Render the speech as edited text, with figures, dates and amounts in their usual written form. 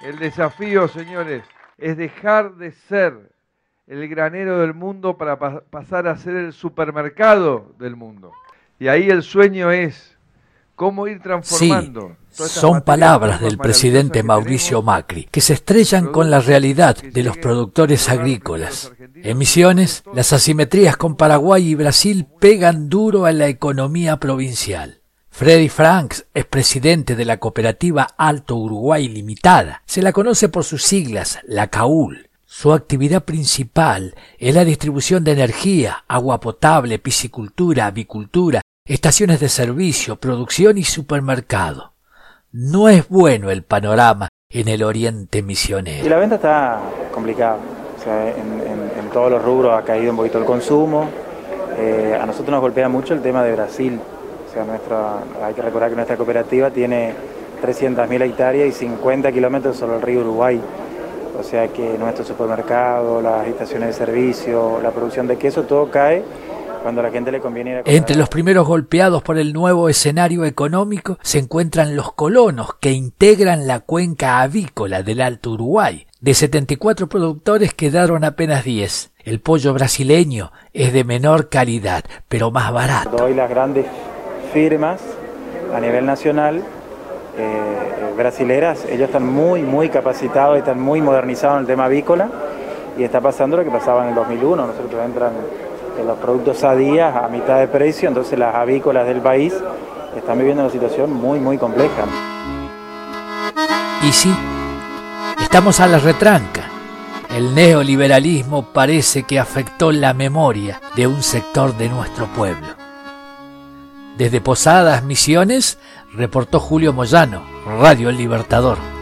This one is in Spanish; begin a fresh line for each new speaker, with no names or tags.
El desafío, señores, es dejar de ser el granero del mundo para pasar a ser el supermercado del mundo. Y ahí el sueño es cómo ir transformando.
Sí, son palabras del presidente Mauricio Macri, que se estrellan con la realidad de los productores agrícolas. En Misiones, las asimetrías con Paraguay y Brasil pegan duro a la economía provincial. Freddy Franks es presidente de la cooperativa Alto Uruguay Limitada. Se la conoce por sus siglas, la CAUL. Su actividad principal es la distribución de energía, agua potable, piscicultura, avicultura, estaciones de servicio, producción y supermercado. No es bueno el panorama en el oriente misionero.
Y la venta está complicada. O sea, en todos los rubros ha caído un poquito el consumo. A nosotros nos golpea mucho el tema de Brasil. O sea, hay que recordar que nuestra cooperativa tiene 300.000 hectáreas y 50 kilómetros sobre el río Uruguay. O sea que nuestro supermercado, las estaciones de servicio, la producción de queso, todo cae cuando a la gente le conviene ir a comprar.
Entre los primeros golpeados por el nuevo escenario económico se encuentran los colonos que integran la cuenca avícola del Alto Uruguay. De 74 productores quedaron apenas 10. El pollo brasileño es de menor calidad, pero más barato.
Hoy las grandes firmas a nivel nacional brasileras, ellos están muy capacitados, están muy modernizados en el tema avícola y está pasando lo que pasaba en el 2001, nosotros entran en los productos a días a mitad de precio, entonces las avícolas del país están viviendo una situación muy compleja.
Y sí, estamos a la retranca. El neoliberalismo parece que afectó la memoria de un sector de nuestro pueblo. Desde Posadas, Misiones, reportó Julio Moyano, Radio El Libertador.